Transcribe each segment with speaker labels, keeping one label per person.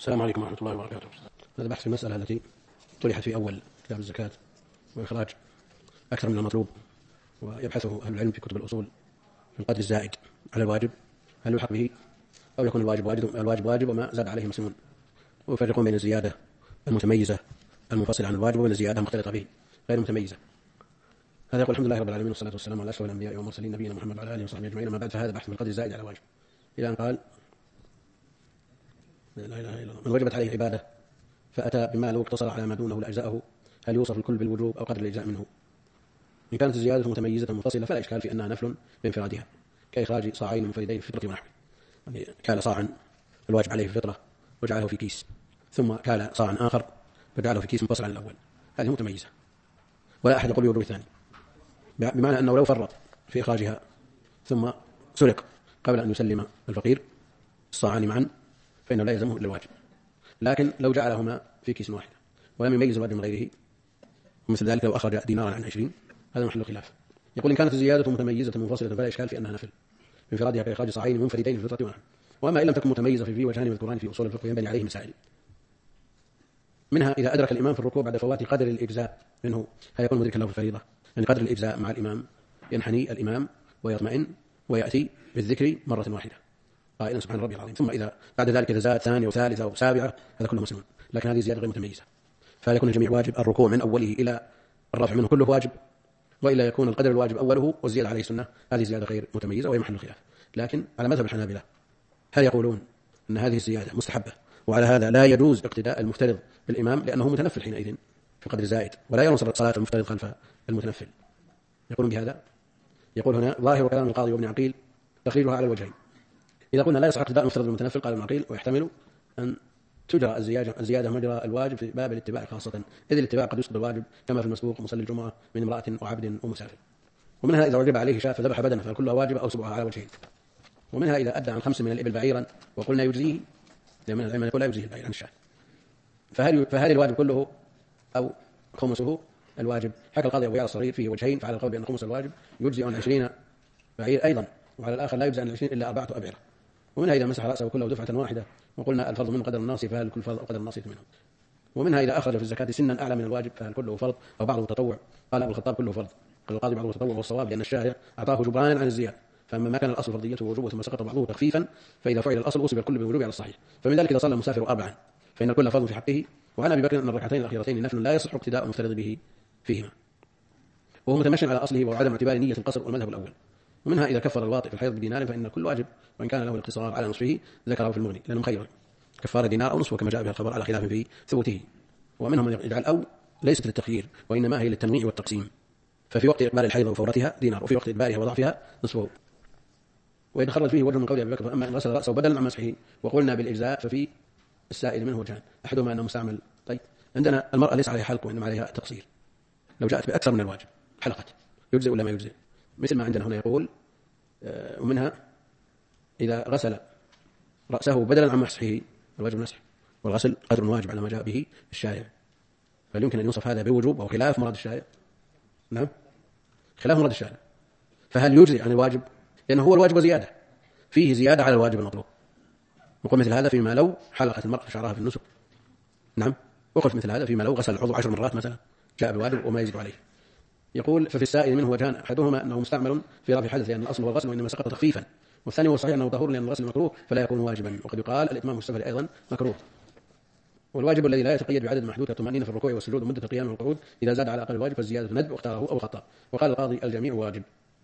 Speaker 1: السلام عليكم ورحمة الله وبركاته. هذا بحث في المسألة التي طرحت في أول كتاب الزكاة وإخراج أكثر من المطلوب، ويبحثه أهل العلم في كتب الأصول في القدر الزائد على الواجب، هل يلحق به أو يكون الواجب واجب وما زاد عليه مسلمون، ويفرقون بين الزيادة المتميزة المنفصلة عن الواجب وبين الزيادة المختلطة به غير متميزة. هذا يقول الحمد لله رب العالمين والصلاة والسلام على أشرف الأنبياء والمرسلين نبينا محمد وعلى آله وصحبه أجمعين، أما بعد، فهذا بحث في القدر الزائد على الواجب إلى أن قال: لا إله إلا الله، من وجبت عليه العبادة فأتى بما لو اقتصر على ما دونه لأجزاءه، هل يوصف الكل بالوجوب أو قدر الإجزاء منه؟ إن كانت الزيادة متميزة منفصلة فلا إشكال في أنها نفل بانفرادها، كإخراج صاعين منفردين في الفطرة ونحوه، يعني كال صاعا الواجب عليه في الفطرة وجعله في كيس، ثم كال صاعا آخر فجعله في كيس منفصل عن الأول، هذه متميزة، ولا أحد يقول بوجوب الثاني، بمعنى أنه لو فرط في إخراجها ثم سرق قبل أن يسلم الفقير الصاعان معا فإنه لا يلزمه إلا الواجب، لكن لو جعلهما في كيس واحد ولم يميز الواجب من غيره، مثل ذلك لو أخرج دينارا عن 20، هذا محل خلاف. يقول: إن كانت الزيادة متميزة منفصلة فلا إشكال في أنها نفل بانفرادها كإخراج صاعين منفردين في الفطرة ونحوه، وأما إن لم تكن متميزة في وجهان مذكوران في أصول الفقه ينبني عليه مسائل، منها إذا أدرك الإمام في الركوع بعد فوات قدر الإجزاء منه هل يكون مدركا له في الفريضة؟ يعني قدر الإجزاء مع الإمام ينحني الإمام ويطمئن ويأتي بالذكر مرة واحدة قائلا سبحان ربي العظيم، ثم إذا بعد ذلك إذا زاد ثانية وثالثة وسابعة هذا كله مسلم، لكن هذه زيادة غير متميزة، فلا يكون الجميع واجب، الركوع من أوله إلى الرفع منه كله واجب، وإلا يكون القدر الواجب أوله والزيادة عليه سنة، هذه زيادة غير متميزة وهي محل خلاف. لكن على مذهب الحنابلة هل يقولون أن هذه الزيادة مستحبة، وعلى هذا لا يجوز اقتداء المفترض بالإمام لأنه متنفل حينئذ في قدر زائد، ولا يرون صلاة المفترض خلف المتنفل، يقولون بهذا. يقول هنا: ظاهر كلام القاضي وابن عقيل تخريجها على الوجهين. إذا قلنا لا يصح اقتداء المفترض بالمتنفل، قال ابن عقيل: ويحتمل أن تجرى الزيادة مجرى الواجب في باب الاتباع خاصة، إذ الاتباع قد يسقط الواجب كما في المسبوق ومصلي الجمعة من امرأة وعبد ومسافر. ومنها إذا وجب عليه شاة فذبح بدنه فكلها واجبة أو سبعها على وجهين. ومنها إذا أدى عن 5 من الإبل بعيرا وقلنا يجزيه، لما يقول لا يجزيه البعير عن الشاة، فهل الواجب كله أو خمسه الواجب؟ حكى القاضي أبو يعلى الصغير فيه وجهين، فعلى القول بأن خمس الواجب يجزي عن 20 بعير أيضا، وعلى الآخر لا يجزي عن 20 إلا 4 أبعرة. ومنها إذا مسح رأسه كله دفعة واحدة وقلنا الفرض منه قدر الناصي فهل كل فرض قدر الناصي منه. ومنها إذا أخرج في الزكاة سنا أعلى من الواجب فهل كله فرض أو بعضه تطوع، قال أبو الخطاب كله فرض، قال القاضي بعضه تطوع والصواب لأن الشارع أعطاه جبرانا عن الزيادة، فأما ما كان الأصل فرضيته ووجوبه ثم سقط بعضه تخفيفا فإذا فعل الأصل أصيب الكل بالوجوب على الصحيح. فمن ذلك إذا صلى المسافر 4 فإن الكل فرض في حقه، وعن أبي بكر أن الركعتين الأخيرتين نفل لا يصح اقتداء المفترض به فيهما، وهو متمشي على أصله وعدم اعتبار نية القصر والمذهب الأول. ومنها إذا كفر الواطئ في الحيض بدينار فإن الكل واجب، وإن كان له الاقتصار على نصفه ذكره في المغني لأنه مخير كفار دينار أو نصفه كما جاء به الخبر على خلاف في ثبوته. ومنهم من يجعل أو ليست للتخيير وإنما هي للتنويع والتقسيم، ففي وقت إقبال الحيض وفورتها دينار، وفي وقت إدبارها وضعفها نصفه. ويتخرج فيه وجه من قول أبي بكر: أما إن غسل رأسه بدلا عن مسحه وقلنا بالإجزاء ففي السائل منه وجهان، أحدهما أنه مستعمل. طيب، عندنا المرأة ليس عليها حلق وإنما عليها تقصير، لو جاءت بأكثر من الواجب حلقت يجزئ ولا ما يجزئ؟ مثل ما عندنا هنا يقول: ومنها إذا غسل رأسه بدلا عن مسحه، الواجب مسح، والغسل قدر واجب على ما جاء به الشارع، فهل يمكن أن يوصف هذا بوجوب أو خلاف مراد الشارع؟ نعم، خلاف مراد الشارع. فهل يجزئ عن الواجب؟ لأنه هو الواجب زيادة، فيه زيادة على الواجب المطلوب. وقل مثل هذا فيما لو حلقت المرأة شعرها في النسك، نعم، وقل مثل هذا فيما لو غسل العضو 10 مرات مثلا جاء بواجب وما يزيد عليه. يقول: ففي السائل منه وجهان، أحدهما أنه مستعمل في رفع الحدث لأن الأصل هو الغسل وإنما سقط تخفيفا، والثاني هو صحيح أنه طهور لأن الغسل مكروه فلا يكون واجبا، وقد يقال الإتمام السفر أيضا مكروه. والواجب الذي لا يتقيد بعدد محدود كالطمأنينة في الركوع والسجود ومدة القيام والقعود إذا زاد على أقل الواجب فالزيادة ندب، واختاره أبو الخطاب. وقال القاضي: الجميع واجب،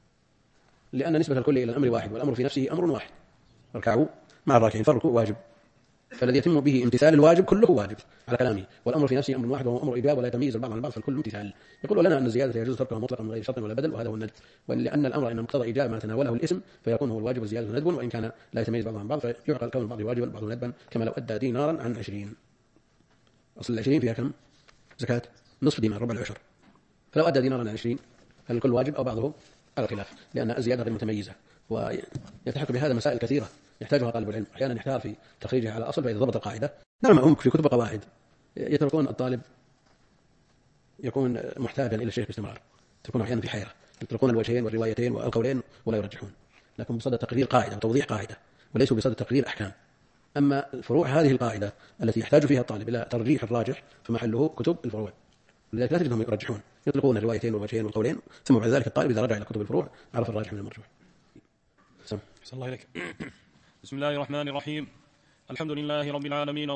Speaker 1: لأن نسبة الكل إلى الأمر واحد، والأمر في نفسه أمر واحد، اركعوا مع الراكعين، فالركوع واجب، فالذي يتم به امتثال الواجب كله واجب على كلامه، والأمر في نفسه أمر واحد وهو أمر إيجاب ولا يتميز البعض عن البعض فالكل امتثال. يقول لنا أن الزيادة يجوز تركها مطلقا من غير شرط ولا بدل، وهذا هو الندب، ولأن الأمر إن مقتضى إيجاب ما تناوله الاسم فيكون هو الواجب والزيادة ندب، وإن كان لا يتميز بعض عن بعض فيعقل كون البعض واجبا والبعض ندبا، كما لو أدى دينارا عن 20. أصل 20 فيها كم زكاة؟ نصف دينار، ربع العشر، فلو أدى دينارا عن 20 هل الكل واجب أو بعضه على الخلاف، لأن الزيادة غير متميزة، ويلتحق بهذا مسائل كثيرة يحتاجها طالب العلم، أحيانا يحتار في تخريجها على أصل، فإذا ضبط القاعدة. نعم، هم في كتب قواعد يتركون الطالب يكون محتاجا إلى الشيخ باستمرار، تكون أحيانا في حيرة، يتركون الوجهين والروايتين والقولين ولا يرجحون، لكن بصدد تقرير قاعدة وتوضيح قاعدة، وليسوا بصدد تقرير أحكام. أما الفروع هذه القاعدة التي يحتاج فيها الطالب إلى ترجيح الراجح فمحله كتب الفروع، لذلك لا تجدهم يرجحون، يطلقون الروايتين والوجهين والقولين، ثم بعد ذلك الطالب إذا رجع إلى كتب الفروع عرف الراجح من المرجوح.
Speaker 2: أحسن الله إليك. بسم الله الرحمن الرحيم. الحمد لله رب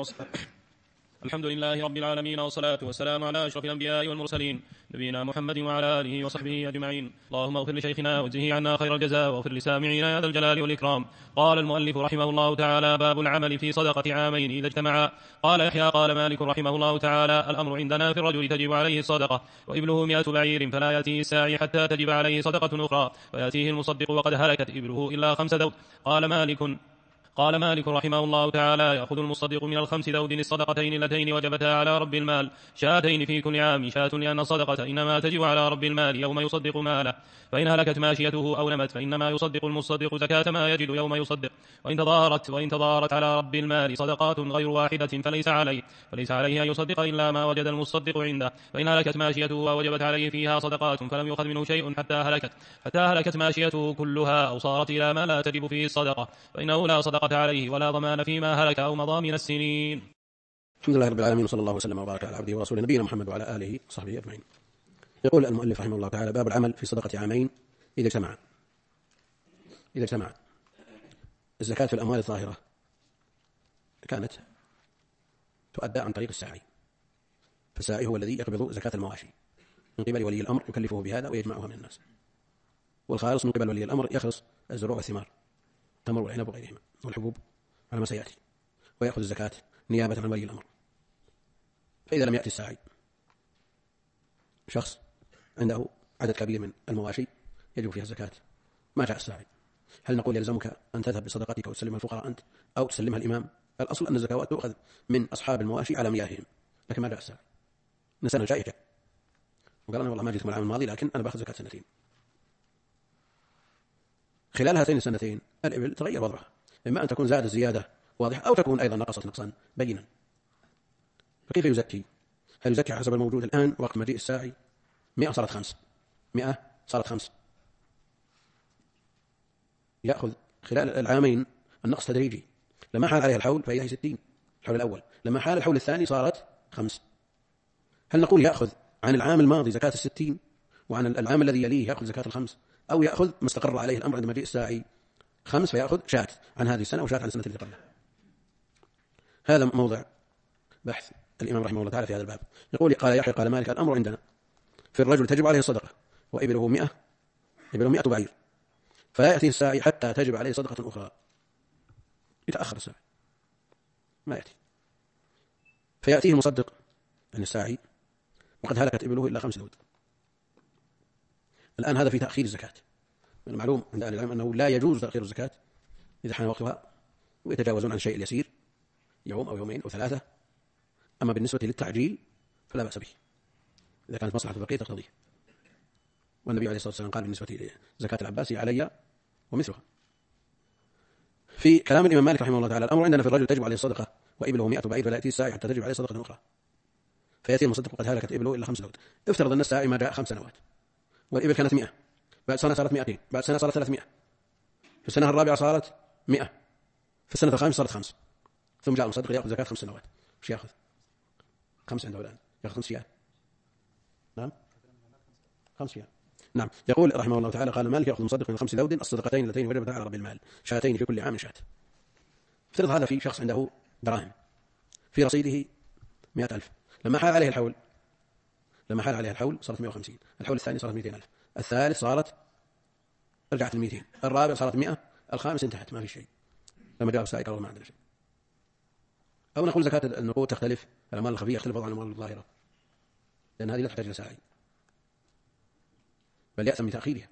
Speaker 2: العالمين والصلاة والسلام على أشرف الأنبياء والمرسلين نبينا محمد وعلى آله وصحبه أجمعين. اللهم اغفر لشيخنا واجزه عنا خير الجزاء واغفر لسامعينا يا ذا الجلال والإكرام. قال المؤلف رحمه الله تعالى: باب العمل في صدقة عامين إذا اجتمعا. قال يحيى قال مالك رحمه الله تعالى: الأمر عندنا في الرجل تجب عليه الصدقة وإبله 100 بعير فلا يأتيه الساعي حتى تجب عليه صدقة أخرى فيأتيه المصدق وقد هلكت إبله إلا 5 ذود. قال مالك رحمه الله تعالى: يأخذ المصدق من ال5 ذود الصدقتين اللتين وجبتا على رب المال، شاتين في كل عام، شاة لأن الصدقة إنما تجب على رب المال يوم يصدق ماله، فإن هلكت ماشيته أو نمت فإنما يصدق المصدق زكاة ما يجد يوم يصدق، وإن تضارت على رب المال صدقات غير واحدة فليس عليه أن يصدق إلا ما وجد المصدق عنده، فإن هلكت ماشيته ووجبت عليه فيها صدقات فلم يؤخذ منه شيء حتى هلكت ماشيته كلها أو صارت إلى ما لا تجب فيه الصدقة فإنه لا صدقة عليه ولا ضمان فيما هلك أو مضى من السنين.
Speaker 1: الحمد لله رب العالمين، وصلى الله وسلم وبارك على عبده ورسوله نبينا محمد وعلى آله وصحبه أجمعين. يقول المؤلف رحمه الله تعالى: باب العمل في صدقة عامين إذا اجتمعا. الزكاة في الأموال الظاهرة كانت تؤدى عن طريق الساعي، فالساعي هو الذي يقبض زكاة المواشي من قبل ولي الأمر يكلفه بهذا ويجمعها من الناس، والخالص من قبل ولي الأمر يخلص الزروع والثمار، التمر والعنب وغيرهما والحبوب على ما سيأتي، ويأخذ الزكاة نيابة عن ولي الأمر. فإذا لم يأتي الساعي، شخص عنده عدد كبير من المواشي يجب فيها الزكاة، ما جاء الساعي، هل نقول يلزمك أن تذهب بصدقتك وتسلمها الفقراء أنت أو تسلمها الإمام؟ الأصل أن الزكاة تؤخذ من أصحاب المواشي على مياههم، لكن ما جاء الساعي. السنة الجاية جاء وقال أنا والله ما جيتكم العام الماضي لكن أنا بأخذ زكاة 2 سنين. خلال هاتين السنتين الإبل تغير وضعها، إما أن تكون زادت زيادة واضحة أو تكون أيضا نقصت نقصا بينا، فكيف يزكي؟ هل يزكي حسب الموجود الآن وقت مجيء الساعي؟ 100 صارت 5، 100 صارت 5، يأخذ خلال العامين النقص تدريجي، لما حال عليها الحول فهي 60 الحول الأول، لما حال الحول الثاني صارت 5. هل نقول يأخذ عن العام الماضي زكاة 60 وعن العام الذي يليه يأخذ زكاة 5، أو يأخذ ما استقر عليه الأمر عند مجيء الساعي 5 فيأخذ شاة عن هذه السنة وشاة عن السنة اللي قبلها؟ هذا موضع بحث الإمام رحمه الله تعالى في هذا الباب. يقول: قال يحيى قال مالك: الأمر عندنا في الرجل تجب عليه الصدقة وإبله 100 بعير فلا يأتيه الساعي حتى تجب عليه صدقة أخرى. يتأخر الساعي ما يأتي، فيأتيه المصدق عن الساعي وقد هلكت إبله إلا 5 ذود. الآن هذا في تأخير الزكاة. من المعلوم عند أهل العلم أنه لا يجوز تأخير الزكاة إذا حان وقتها ويتجاوزون عن شيء يسير يوم أو يومين أو 3. أما بالنسبة للتعجيل فلا بأس به إذا كانت مصلحة الفقير تقتضيه، والنبي عليه الصلاة والسلام قال بالنسبة لزكاة العباس علي ومثلها. في كلام الإمام مالك رحمه الله تعالى: الأمر عندنا في الرجل تجب عليه الصدقة وإبله 100 بعير فلا يأتي الساعي حتى تجب عليه صدقة أخرى فيأتي المصدق وقد هلكت إبله إلا 5 ذود. افترض أن الساعي ما جاء 5 سنوات والإبل كانت 100، بعد سنة صارت 200، بعد سنة صارت 300، في السنة الرابعة صارت 100، في السنة الخامسة صارت 5، ثم جاء المصدق يأخذ زكاة 5 سنوات. وش يأخذ؟ 5 عنده الآن يأخذ 5 شياه. نعم 5 شياه. نعم. يقول رحمه الله تعالى: قال مالك: يأخذ المصدق من 5 ذود الصدقتين اللتين وجبتا على رب المال، شاتين في كل عام شاة. افترض هذا في شخص عنده دراهم في رصيده 100,000، لما حال عليه الحول صارت 150، الحول الثاني صارت 200,000، الثالث صارت رجعت 200، الرابع صارت 100، الخامس انتهت ما في شيء، لما جاء السائق قال ما عندنا شيء. أو نقول زكاة النقود تختلف، الأموال الخفية يختلف وضع الأموال الظاهرة، لأن هذه لا تحتاج إلى ساعي بل يأثم بتأخيرها.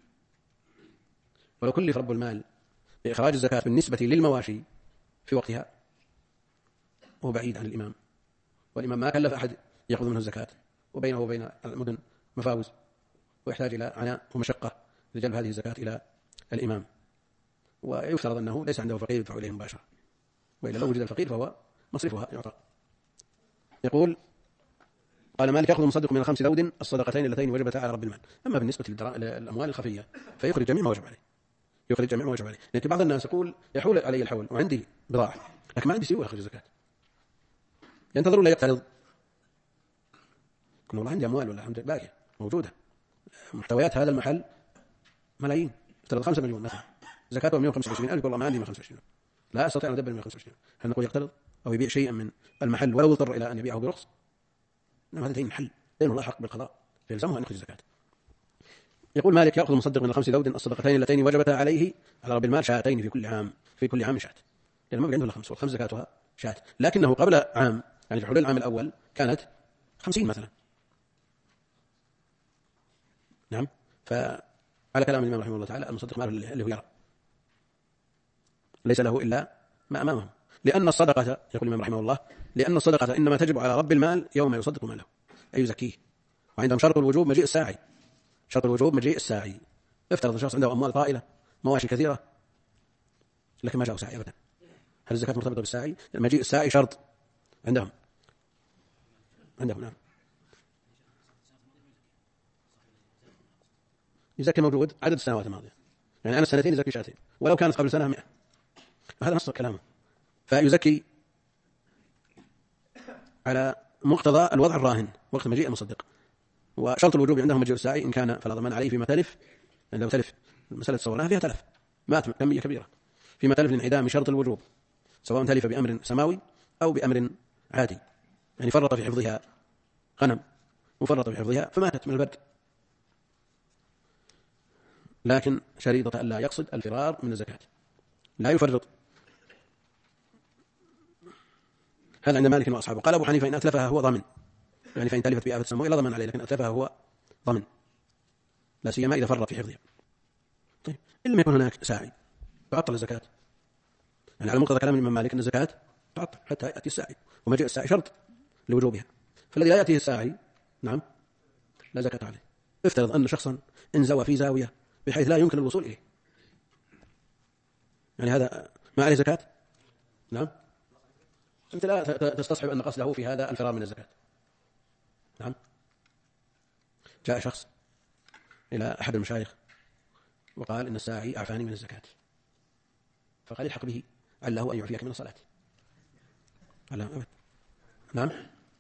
Speaker 1: ولو كلف رب المال بإخراج الزكاة بالنسبة للمواشي في وقتها وهو بعيد عن الإمام، والإمام ما كلف أحد يأخذ منه الزكاة، وبينه وبين المدن مفاوز ويحتاج إلى عناء ومشقة لجلب هذه الزكاة إلى الإمام، ويفترض أنه ليس عنده فقير يدفع إليه مباشرة، وإلا لو وجد الفقير فهو مصرفها يعطى. يقول: قال مالك: يأخذ المصدق من 5 ذود الصدقتين اللتين وجبتا على رب المال. أما بالنسبة للأموال الخفية فيخرج جميع ما وجب عليه، يخرج جميع ما يجب عليه. لأن بعض الناس يقول يحول علي الحول وعندي بضاعة لكن ما عندي سيولة أخرج الزكاة، ينتظر ولا يقترض؟ يقول والله عندي أموال ولا عندي باقية موجودة، محتويات هذا المحل ملايين، افترض 5 مليون مثلا، زكاته 125,000، يقول والله ما عندي 125، لا أستطيع أن أدبر 125. هل نقول يقترض أو يبيع شيئا من المحل ولو اضطر إلى أن يبيعه برخص؟ إنما هذا دين محل، دين الله حق بالقضاء فيلزمه أن يخرج الزكاة. يقول مالك يأخذ المصدق من 5 ذود الصدقتين اللتين وجبتا عليه على رب المال شاتين في كل عام شاة، لأن ما عنده إلا 5 والخمس زكاتها شاة، لكنه قبل عام يعني في حلول العام الأول كانت 50 مثلا. نعم. فعلى كلام الإمام رحمه الله تعالى المصدق ماله اللي هو يرى، ليس له إلا ما أمامه، لأن الصدقة يقول الإمام رحمه الله لأن الصدقة إنما تجب على رب المال يوم يصدق ماله أي يزكيه. وعندهم شرط الوجوب مجيء الساعي، شرط الوجوب مجيء الساعي. افترض الشخص عنده أموال طائلة مواشي كثيرة لكن ما جاء ساعي أبدا، هل الزكاة مرتبطة بالساعي؟ مجيء الساعي شرط عندهم نعم. يزكي موجود عدد السنوات الماضية، يعني أنا السنتين يزكي شاتين ولو كانت قبل سنة 100، هذا نص كلامه. فيزكي على مقتضى الوضع الراهن وقت مجيء المصدق. وشرط الوجوب عندهم مجيء الساعي إن كان فلا ضمان عليه فيما تلف، يعني لو تلف المسألة تصورناها فيها تلف مات كمية كبيرة، فيما تلف لانعدام شرط الوجوب سواء تلف بأمر سماوي أو بأمر عادي، يعني فرط في حفظها غنم وفرط في حفظها فماتت من البرد، لكن شريطة ألا يقصد الفرار من الزكاة، لا يفرط. هذا عند مالك وأصحابه. قال أبو حنيفة إن أتلفها هو ضمن، يعني فإن تلفت بآفة سموية لا ضمن عليه، لكن أتلفها هو ضمن لا سيما إذا فرط في حفظها. طيب إن لم يكن هناك ساعي تعطل الزكاة، يعني على مقتضى كلام الإمام مالك أن الزكاة تعطل حتى يأتي الساعي، ومجيء الساعي شرط لوجوبها، فالذي لا يأتيه الساعي نعم لا زكاة عليه. افترض أن شخصا انزوى في زاوية بحيث لا يمكن الوصول إليه، يعني هذا ما عليه زكاة؟ نعم. أنت لا تستصحب أن قصده في هذا الفرار من الزكاة. نعم. جاء شخص إلى أحد المشايخ وقال إن الساعي أعفاني من الزكاة، فقال الحق به عله أن يعفيك من الصلاة. قال أبد. نعم.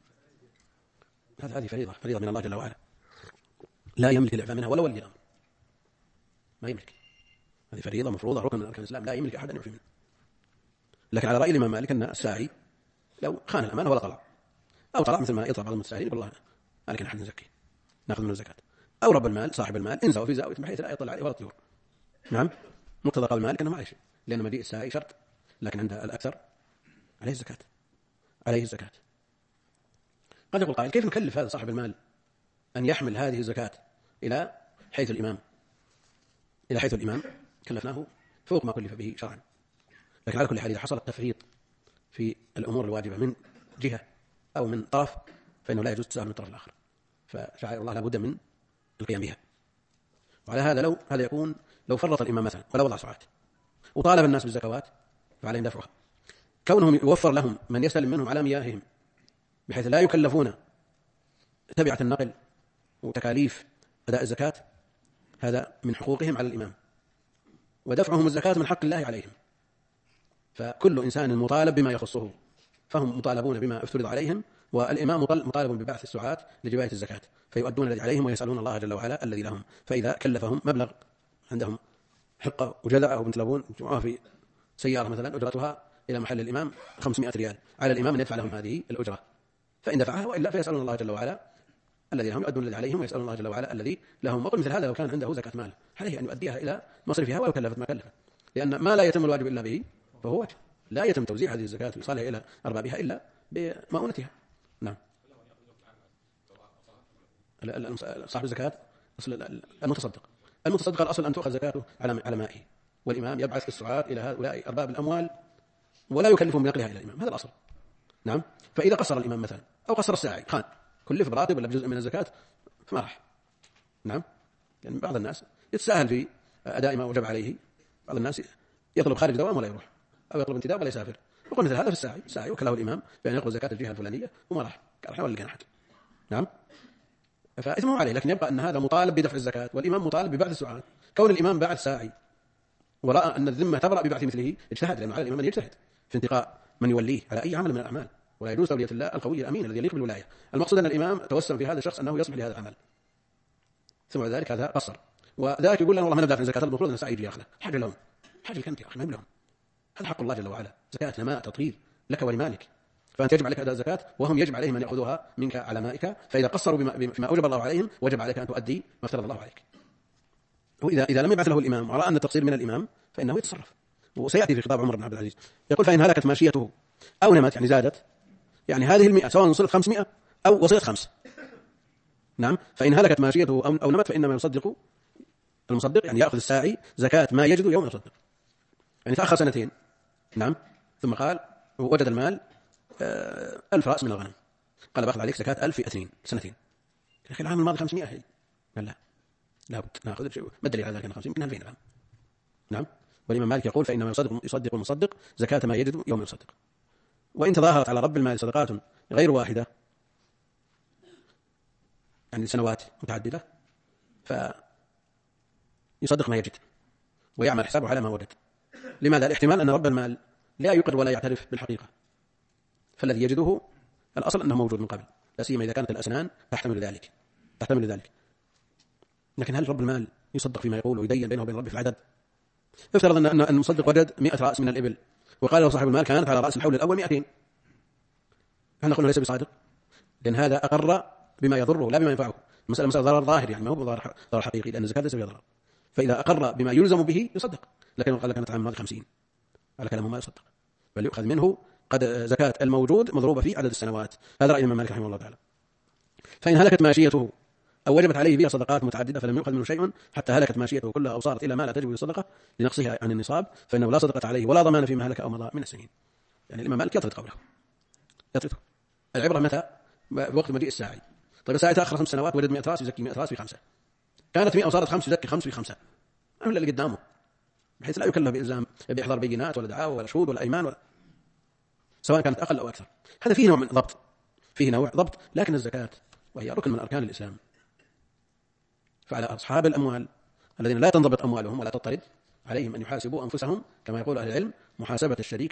Speaker 1: هذه فريضة من الله جل وعلا، لا يملك الإعفاء منها ولا ولي الأمر، ما يملك، هذه فريضة مفروضة ركن من أركان الإسلام، لا يملك أحد أن يعفي منه. لكن على رأي الإمام مالك أن الساعي لو خان الأمانة ولا طلع أو طلع مثل ما يطلع بعض المتساهلين والله مالك نحن نزكي نأخذ منه الزكاة، أو رب المال صاحب المال انزوا في زاوية بحيث لا يطلع عليه ولا طيور. نعم. مقتضى قول مالك أنه ما عليه شيء، لأن مجيء الساعي شرط، لكن عند الأكثر عليه الزكاة. قد يقول قائل كيف نكلف هذا صاحب المال أن يحمل هذه الزكاة إلى حيث الإمام كلفناه فوق ما كلف به شرعا. لكن على كل حال إذا حصل التفريط في الأمور الواجبة من جهة أو من طرف فإنه لا يجوز التساهل من الطرف الآخر، فشعائر الله لابد من القيام بها. وعلى هذا هذا يكون لو فرط الإمام مثلا ولا وضع ساعات وطالب الناس بالزكوات فعليهم دفعها، كونهم يوفر لهم من يسلم منهم على مياههم بحيث لا يكلفون تبعة النقل وتكاليف أداء الزكاة، هذا من حقوقهم على الإمام، ودفعهم الزكاة من حق الله عليهم. فكل إنسان مطالب بما يخصه، فهم مطالبون بما افترض عليهم، والإمام مطالب ببعث السعاة لجباية الزكاة، فيؤدون الذي عليهم ويسألون الله جل وعلا الذي لهم. فإذا كلفهم مبلغ عندهم حقه وجذعه بنت لبون جمعوها في سيارة مثلا أجرتها إلى محل الإمام 500 ريال، على الإمام أن يدفع لهم هذه الأجرة، فإن دفعها وإلا فيسألون الله جل وعلا الذي لهم، يؤدون الذي عليهم ويسألون الله جل وعلا الذي لهم. وقل مثل هذا لو كان عنده زكاة مال عليه أن يؤديها إلى مصرفها ولو كلفت ما كلفت، لأن ما لا يتم الواجب إلا به فهو واجب، لا يتم توزيع هذه الزكاة وإيصالها إلى أربابها إلا بمؤونتها. نعم. صاحب الزكاة المتصدق الأصل أن تؤخذ زكاته على مائه، والإمام يبعث السعاة إلى هؤلاء أرباب الأموال ولا يكلفهم بنقلها إلى الإمام، هذا الأصل. نعم. فإذا قصر الإمام مثلا أو قصر الساعي خان كلف براتب ولا بجزء من الزكاة فما راح. نعم. يعني بعض الناس يتساهل في أداء ما وجب عليه، بعض الناس يطلب خارج دوام ولا يروح، أو يطلب انتداب ولا يسافر، وقل مثل هذا في الساعي وكله الإمام بأن يأخذ زكاة الجهة الفلانية وما راح قال ولا كان أحد. نعم. فإثمه عليه، لكن يبقى أن هذا مطالب بدفع الزكاة والإمام مطالب ببعث السعاة. كون الإمام بعث ساعي ورأى أن الذمة تبرأ ببعث مثله اجتهد، لأنه على الإمام أن يجتهد في انتقاء من يوليه على أي عمل من الأعمال، ولا يجوز تولية الله القوي الأمين الذي يليق بالولاية. المقصود أن الإمام توسم في هذا الشخص أنه يصلح لهذا العمل، ثم بعد ذلك هذا قصر، وذلك يقول لنا والله ما نبدأ في الزكاة، المفروض أن الساعي يجي يأخذه، حاجة لهم، حاجة لك أنت يا أخي، ما يبلغهم، هذا حق الله جل وعلا، زكاة نماء تطهير لك ولمالك، فأنت يجب عليك أداء الزكاة، وهم يجب عليهم أن يأخذوها منك على مائك، فإذا قصروا فيما أوجب الله عليهم وجب عليك أن تؤدي ما افترض الله عليك. وإذا لم يبعث له الإمام ورأى أن التقصير من الإمام فإنه يتصرف. وسيأتي في خطاب عمر بن عبد العزيز يقول فإن هلكت ماشيته أو نمت، يعني زادت، يعني هذه 100 سواء وصلت 500 أو وصلت 5، نعم، فإن هلكت ماشيته أو نمت فإنما يصدق المصدق، يعني يأخذ الساعي زكاة ما يجد يوم يصدق، يعني تأخر 2 نعم، ثم قال وجد المال 1000 رأس من الغنم، قال باخذ عليك زكاة 1000 في 2 2 يا أخي العام الماضي 500 هي، قال لا لابد نأخذ شيء، ما الدليل على ذلك أن 50 يمكن 2000 العام، نعم. والإمام مالك يقول فإنما يصدق المصدق زكاة ما يجد يوم يصدق. وإن تظاهرت على رب المال صدقات غير واحدة، يعني سنوات متعددة، فيصدق ما يجد ويعمل حسابه على ما وجد. لماذا؟ الاحتمال أن رب المال لا يقر ولا يعترف بالحقيقة، فالذي يجده الأصل أنه موجود من قبل، لا سيما إذا كانت الأسنان تحتمل ذلك. لكن هل رب المال يصدق فيما يقول ويدين بينه وبين ربه في العدد؟ افترض أن المصدق وجد 100 رأس من الإبل، وقال له صاحب المال كانت على رأس الحول الأول 200، هل نقول ليس بصادق؟ لأن هذا أقر بما يضره لا بما ينفعه، مسألة ضرر ظاهر، يعني ما هو ضرر حقيقي، لأن الزكاة ليس فيها ضرر، فإذا أقر بما يلزم به يصدق. لكن قال كانت عام 50 على كلامه ما يصدق، بل يؤخذ منه قد زكاة الموجود مضروبة في عدد السنوات. هذا رأي الإمام مالك رحمه الله تعالى. فإن هلكت ماشيته أو وجبت عليه بها صدقات متعددة فلم يؤخذ منه شيء حتى هلكت ماشيته كلها أو صارت إلى ما لا تجب الصدقة لنقصها عن النصاب، فإنه لا صدقة عليه ولا ضمان فيما هلك أو مضى من السنين. يعني الإمام مالك يطرد قوله، يطرده. العبرة متى؟ بوقت مجيء الساعي. طيب الساعي تأخر 5 سنوات، وجد 100 رأس، يزكي 100 رأس في 5، كانت 100 وصارت 5 يزكي 5 في 5، أم اللي قدامه، بحيث لا يكلف بإلزام بإحضار بينات ولا دعاوى ولا شهود ولا أيمان سواء كانت أقل أو أكثر. هذا فيه نوع من ضبط، لكن الزكاة وهي ركن من أركان الإسلام، فعلى أصحاب الأموال الذين لا تنضبط أموالهم ولا تضطرد عليهم أن يحاسبوا أنفسهم كما يقول أهل العلم محاسبة الشريك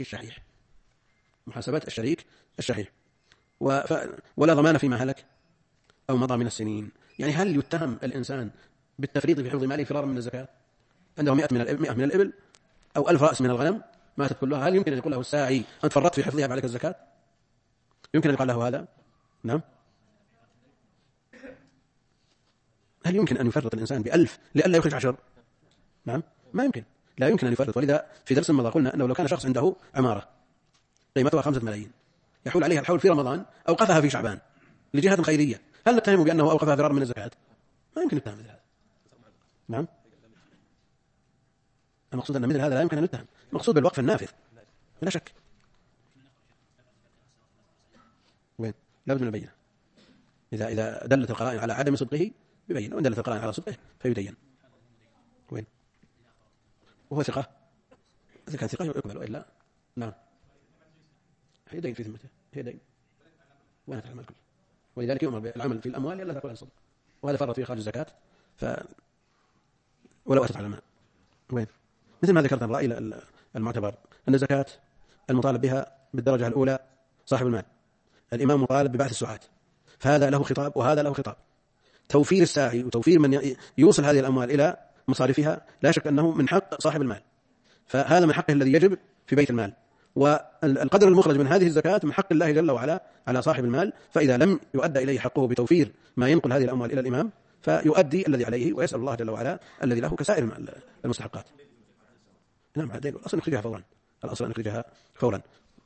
Speaker 1: الشحيح، ولا ضمان فيما هلك أو مضى من السنين. يعني هل يتهم الإنسان بالتفريط في حفظ ماله فرارا من الزكاة؟ عنده 100 من الإبل أو 1000 رأس من الغنم ماتت كلها، هل يمكن أن يقول له الساعي أنت فرطت في حفظها عليك الزكاة؟ يمكن أن يقال له هذا؟ نعم. هل يمكن أن يفرط الإنسان ب1000 لئلا يخرج 10؟ نعم، ما يمكن، لا يمكن أن يفرط. ولذا في درس مضى قلنا أنه لو كان شخص عنده عمارة قيمتها 5 ملايين يحول عليها الحول في رمضان أوقفها في شعبان لجهة خيرية، هل نتهمه بأنه أوقفها فرارا من الزكاة؟ ما يمكن نتهم مثل هذا. نعم، المقصود أن مثل هذا لا يمكن أن نتهم، المقصود بالوقف النافذ بلا شك. وين؟ لابد من البينة. إذا دلت القرائن على عدم صدقه يبين، وإن دلت القرائن على صدقه فيدين. وين؟ وهو ثقة، إذا كان ثقة يقبل، وإلا نعم يدين في ذمته، يدين وأنا تعلم الكل. ولذلك يؤمر بالعمل في الأموال إلا تقول الصدق، وهذا فرط في إخراج الزكاة ولو أتت على الماء. وين؟ مثل ما ذكرت الرأي المعتبر أن الزكاة المطالب بها بالدرجة الأولى صاحب المال، الإمام مطالب ببعث السعاة، فهذا له خطاب وهذا له خطاب. توفير الساعي وتوفير من يوصل هذه الأموال إلى مصارفها لا شك أنه من حق صاحب المال، فهذا من حقه الذي يجب في بيت المال، والقدر المخرج من هذه الزكاة من حق الله جل وعلا على صاحب المال، فإذا لم يؤدى إليه حقه بتوفير ما ينقل هذه الأموال إلى الإمام فيؤدي الذي عليه ويسأل الله جل وعلا الذي له كسائر المستحقات. نعم، الأصل نخرجها فورا.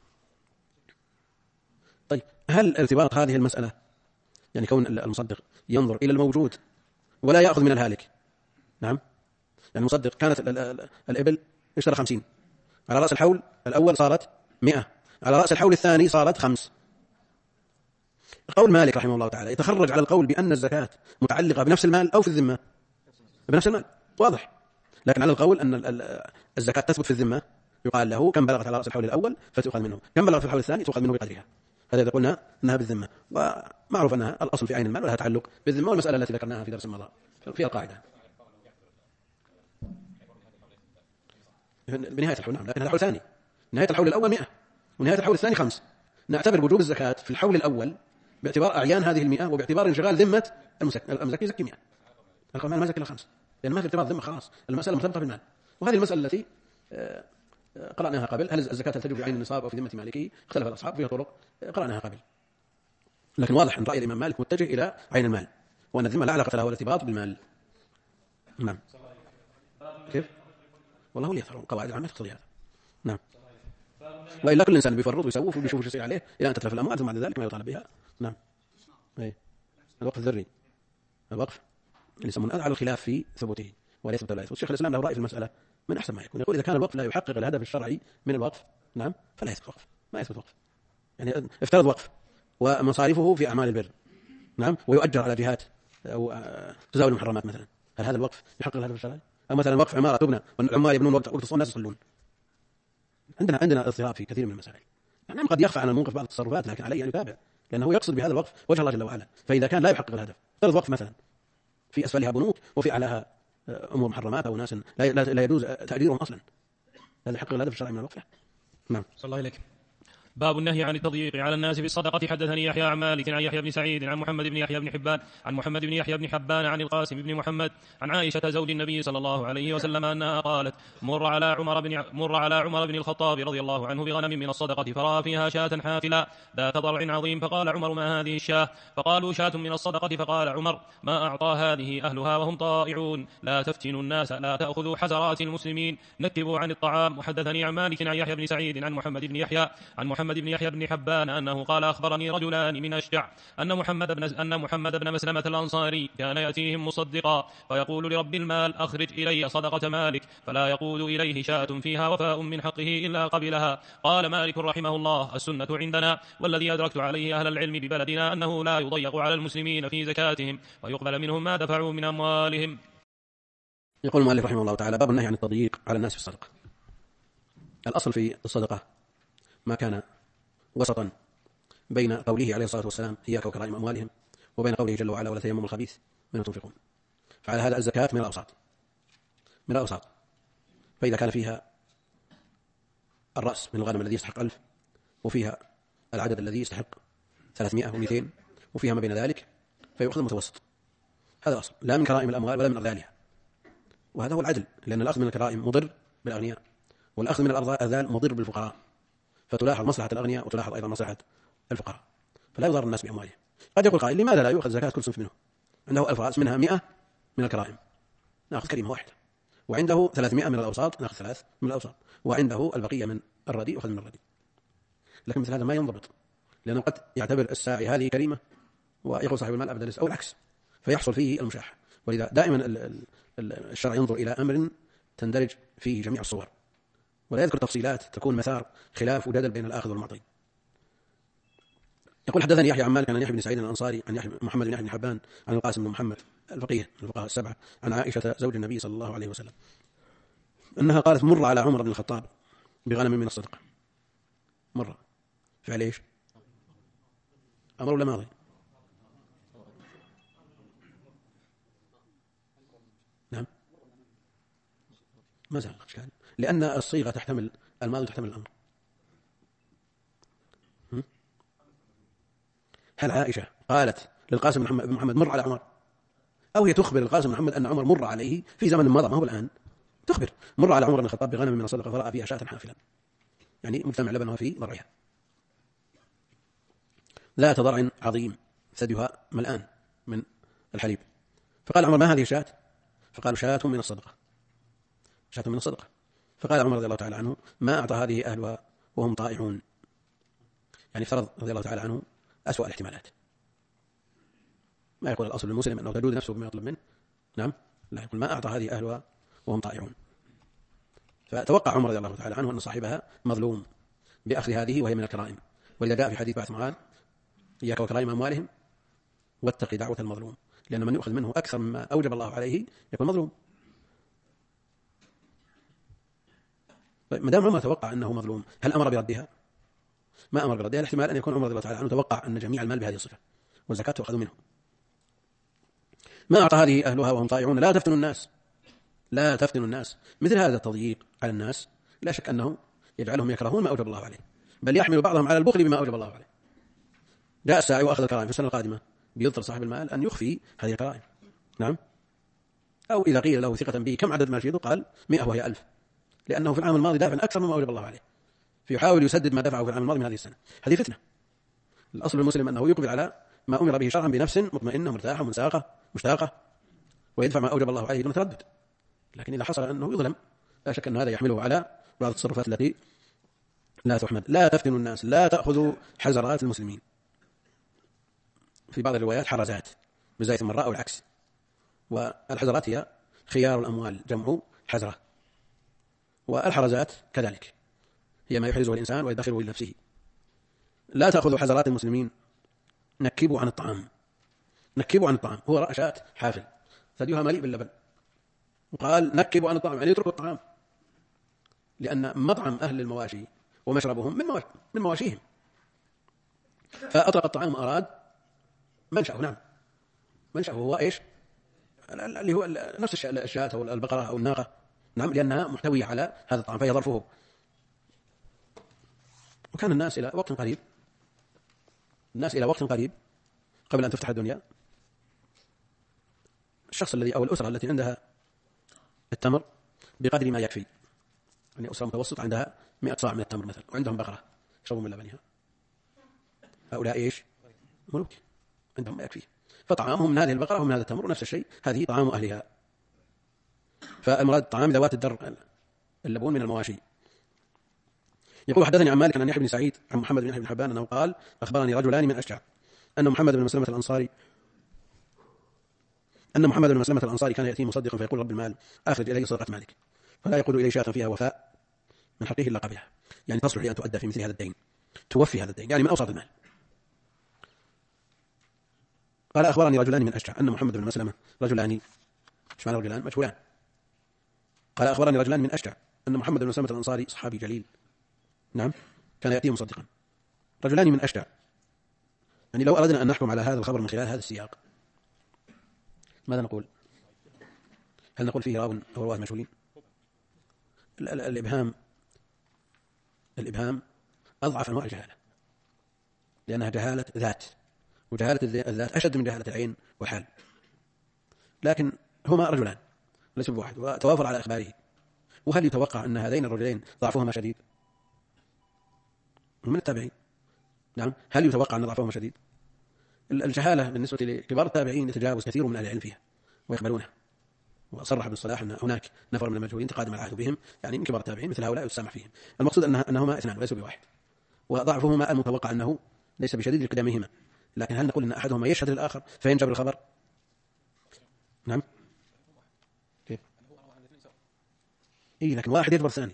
Speaker 1: طيب هل ارتباط هذه المسألة، يعني كون المصدق ينظر إلى الموجود ولا يأخذ من الهالك؟ نعم، يعني المصدق كانت الإبل اشترى 50 على رأس الحول الأول صارت 100، على رأس الحول الثاني صارت 5. قول مالك رحمه الله تعالى يتخرج على القول بأن الزكاة متعلقة بنفس المال أو في الذمة، بنفس المال واضح، لكن على القول أن الزكاة تثبت في الذمة يقال له كم بلغت على رأس الحول الأول فتؤخذ منه، كم بلغت في الحول الثاني تؤخذ منه بقدرها. هذا إذا قلنا أنها بالذمة، ومعروف أنها الأصل في عين المال ولها تعلق بالذمة، والمسألة التي ذكرناها في درس مضى في القاعدة. بنهاية الحول، نعم، لكن هذا حول ثاني. نهاية الحول الأول 100 ونهاية الحول الثاني 5. نعتبر وجوب الزكاة في الحول الأول باعتبار أعيان هذه 100 وباعتبار انشغال ذمة المزكي يزكي 100. المال ما زكي إلا 5 لأن ما في ارتباط ذمة، خلاص المسألة مرتبطة بالمال. وهذه المسألة التي قرأناها قبل، هل الزكاة تجب في عين النصاب أو في ذمة مالكه؟ اختلف الأصحاب فيها طرق قرأناها قبل، لكن واضح أن رأي الإمام مالك متجه إلى عين المال، وأن الذمة لا علاقة لها والارتباط بالمال. نعم. كيف؟ والله هو اللي يفعل القواعد العامة تقتضي هذا. نعم. وإلا كل إنسان بيفرط ويسوف وبيشوف يصير عليه إلى أن تتلف الأموال ثم بعد ذلك ما يطالب بها. نعم. أي الوقف الذري، الوقف اللي يسمونه على الخلاف في ثبوته وليس ولا يثبت. شيخ الإسلام له رأي في المسألة من أحسن ما يكون، يقول إذا كان الوقف لا يحقق الهدف الشرعي من الوقف، نعم، فلا يثبت وقف، ما يثبت وقف. يعني افترض وقف ومصاريفه في أعمال البر، نعم، ويؤجر على جهات أو تزاول المحرمات مثلا، هل هذا الوقف يحقق الهدف الشرعي؟ أو مثلا وقف عمارة تبنى والعمال يبنون وقت الصلاة الناس يصلون. عندنا اضطراب في كثير من المسائل. نعم، قد يخفى عن الموقف بعض التصرفات، لكن عليه أن يتابع، لأنه يقصد بهذا الوقف وجه الله جل وعلا. فإذا كان لا يحقق الهدف، افترض وقف مثلا في أسفلها بنوك وفي أعلاها أمور محرمات أو ناس لا يجوز تأجيرهم أصلا، هذا يحقق الهدف الشرعي من الوقف. نعم.
Speaker 2: صلى الله عليك. باب النهي عن التضييق على الناس في الصدقة. حدثني يحيى عن مالك عن يحيى بن سعيد عن محمد بن يحيى بن حبان عن محمد بن يحيى بن حبان عن القاسم بن محمد عن عائشة زوج النبي صلى الله عليه وسلم أنها قالت: مر على عمر بن الخطاب رضي الله عنه بغنم من الصدقة فرأى فيها شاة حافلة ذات ضرع عظيم، فقال عمر: ما هذه الشاة؟ فقالوا: شاة من الصدقة. فقال عمر: ما أعطى هذه أهلها وهم طائعون، لا تفتنوا الناس، لا تأخذوا حزرات المسلمين، نكبوا عن الطعام. وحدثني عن مالك عن يحيى بن سعيد عن محمد بن يحيى بن حبان أنه قال: أخبرني رجلان من أشجع أن محمد بن مسلمة الأنصاري كان يأتيهم مصدقا فيقول لرب المال: أخرج إلي صدقة مالك، فلا يقول إليه شاة فيها وفاء من حقه إلا قبلها. قال مالك رحمه الله: السنة عندنا والذي أدركت عليه أهل العلم ببلدنا أنه لا يضيق على المسلمين في زكاتهم ويقبل منهم ما دفعوا من أموالهم.
Speaker 1: يقول المؤلف رحمه الله تعالى: باب النهي عن التضييق على الناس في الصدقة. الأصل في الصدقة ما كان وسطا بين قوله عليه الصلاة والسلام: إياك وكرائم أموالهم، وبين قوله جل وعلا: ولا تيمموا الخبيث منه تنفقون. فعلى هذا الزكاة من الأوساط. فإذا كان فيها الرأس من الغنم الذي يستحق 1000، وفيها العدد الذي يستحق 300 و200، وفيها ما بين ذلك، فيؤخذ المتوسط. هذا أصل، لا من كرائم الأموال ولا من أرذالها. وهذا هو العدل، لأن الأخذ من الكرائم مضر بالأغنياء، والأخذ من الأرذال مضر بالفقراء، فتلاحظ مصلحة الأغنياء وتلاحظ أيضا مصلحة الفقراء، فلا يضر الناس بأموالهم. قد يقول قائل: لماذا لا يؤخذ زكاة كل صنف منه؟ عنده 1000 رأس منها 100 من الكرائم نأخذ كريمة واحدة، وعنده 300 من الأوساط نأخذ 3 من الأوساط، وعنده البقية من الرديء يأخذ من الرديء. لكن مثل هذا ما ينضبط، لأنه قد يعتبر الساعي هذه كريمة ويقول صاحب المال أبدا أو العكس، فيحصل فيه المشاحة. ولذا دائما الشرع ينظر إلى أمر تندرج فيه جميع الصور، ولا يذكر تفصيلات تكون مثار خلاف وجدل بين الآخذ والمعطي. يقول: حدثني يحيى عن مالك عن يحيى بن سعيد الأنصاري عن محمد بن يحيى بن حبان عن القاسم بن محمد الفقيه من الفقهاء السبعة عن عائشة زوج النبي صلى الله عليه وسلم أنها قالت: مر على عمر بن الخطاب بغنم من الصدقة. مر فعل إيش؟ أمر ولا ماضي؟ نعم، ما زال الإشكال، لأن الصيغة تحتمل الماضي وتحتمل الأمر. هل عائشة قالت للقاسم بن محمد: مر على عمر، أو هي تخبر القاسم بن محمد أن عمر مر عليه في زمن مضى ما هو الآن؟ تخبر: مر على عمر بن الخطاب بغنم من الصدقة فرأى فيها شاة حافلة، يعني مجتمع لبنها في ضرعها، ذات ضرع عظيم ثديها ملآن من الحليب. فقال عمر: ما هذه الشاة؟ فقالوا: شاة من الصدقة، شاة من الصدقة. فقال عمر رضي الله تعالى عنه: ما أعطى هذه أهلها وهم طائعون، يعني فرض رضي الله تعالى عنه أسوأ الاحتمالات. ما يقول الأصل للمسلم أنه تجود نفسه بما يطلب منه، نعم، لا، يقول: ما أعطى هذه أهلها وهم طائعون. فتوقع عمر رضي الله تعالى عنه أن صاحبها مظلوم بأخذ هذه وهي من الكرائم، ولذا جاء في حديث بعث معاذ: إياك وكرائم أموالهم واتقي دعوة المظلوم، لأن من يؤخذ منه أكثر مما أوجب الله عليه يكون مظلوم. ما دام عمر توقع أنه مظلوم، هل أمر بردها؟ ما أمر بردها. الاحتمال أن يكون عمر رضي الله تعالى عنه توقع أن جميع المال بهذه الصفة والزكاة تؤخذ منه. ما أعطى هذه أهلها وهم طائعون، لا تفتنوا الناس، لا تفتنوا الناس. مثل هذا التضييق على الناس لا شك أنه يجعلهم يكرهون ما أوجب الله عليه، بل يحمل بعضهم على البخل بما أوجب الله عليه. جاء الساعي وأخذ الكرائم في السنة القادمة، بيضطر صاحب المال أن يخفي هذه الكرائم. نعم. أو إذا قيل له ثقة به كم عدد ما يفيض قال 100 وهي 1000، لأنه في العام الماضي دافع أكثر مما أوجب الله عليه، فيحاول يسدد ما دفعه في العام الماضي من هذه السنة. هذه فتنة. الأصل المسلم أنه يقبل على ما أمر به شرعا بنفس مطمئنة مرتاحة منساقة مشتاقة، ويدفع ما أوجب الله عليه دون تردد. لكن إذا حصل أنه يظلم لا شك أن هذا يحمله على بعض التصرفات التي لا تحمد. لا تفتنوا الناس، لا تأخذوا حزرات المسلمين. في بعض الروايات حرزات بزاية المراء أو العكس. والحزرات هي خيار الأموال جمع حزرة، والحرزات كذلك هي ما يحرزه الإنسان ويدخره لنفسه. لا تأخذوا حزرات المسلمين. نكبوا عن الطعام. نكبوا عن الطعام. هو رأى شاة حافل ثديها مليء باللبن وقال نكبوا عن الطعام، يعني يتركوا الطعام، لأن مطعم أهل المواشي ومشربهم من مواشيهم. فأطلق الطعام أراد منشأه. نعم، منشأه هو إيش؟ اللي هو نفس الشاة أو البقرة أو الناقة. نعم، لأنها محتوية على هذا الطعام فهي ظرفه. وكان الناس إلى وقت قريب قبل أن تفتح الدنيا، الشخص الذي أو الأسرة التي عندها التمر بقدر ما يكفي، يعني أسرة متوسطة عندها 100 صاع من التمر مثلا، وعندهم بقرة يشربون من لبنها، هؤلاء إيش؟ ملوك، عندهم ما يكفي، فطعامهم من هذه البقرة ومن هذا التمر، ونفس الشيء هذه طعام أهلها. فالمراد طعام ذوات الدر اللبون من المواشي. يقول حدثني عن مالك عن يحيى بن سعيد عن محمد بن يحيى بن حبان أنه قال أخبرني رجلان من أشجع أن محمد بن مسلمة الأنصاري كان يأتيه مصدقا فيقول رب المال أخرج إلي صدقة مالك، فلا يقول إلي شاة فيها وفاء من حقه إلا قبلها، يعني تصلح لأن تؤدى في مثل هذا الدين، توفي هذا الدين، يعني من أوسط المال. قال أخبرني رجلان من أشجع أن محمد بن مسلمة رجلان، ايش معنى رجلان؟ مجهولان. قال أخبرني رجلان من أشجع أن محمد بن مسلمة الأنصاري صحابي جليل، نعم، كان يأتيه مصدقا. رجلان من أشجع، يعني لو أردنا أن نحكم على هذا الخبر من خلال هذا السياق ماذا نقول؟ هل نقول فيه راو أو رواه مجهولين؟ الإبهام أضعف أنواع الجهالة، لأنها جهالة ذات، وجهالة الذات أشد من جهالة العين والحال. لكن هما رجلان ليسوا بواحد وتوافر على إخباره. وهل يتوقع أن هذين الرجلين ضعفهما شديد؟ من التابعين. نعم، هل يتوقع أن ضعفهما شديد؟ الجهالة بالنسبة لكبار التابعين يتجاوز كثير من أهل العلم فيها ويقبلونها. وصرح بالصلاح أن هناك نفر من المجهولين تقادم العهد بهم، يعني من كبار التابعين، مثل هؤلاء يسامح فيهم. المقصود أنهما اثنان وليسوا بواحد، وضعفهما المتوقع أنه ليس بشديد لقدامهما. لكن هل نقول أن أحدهما يشهد للآخر فينجبر الخبر؟ نعم، كيف؟ إيه، لكن واحد يجبر الثاني،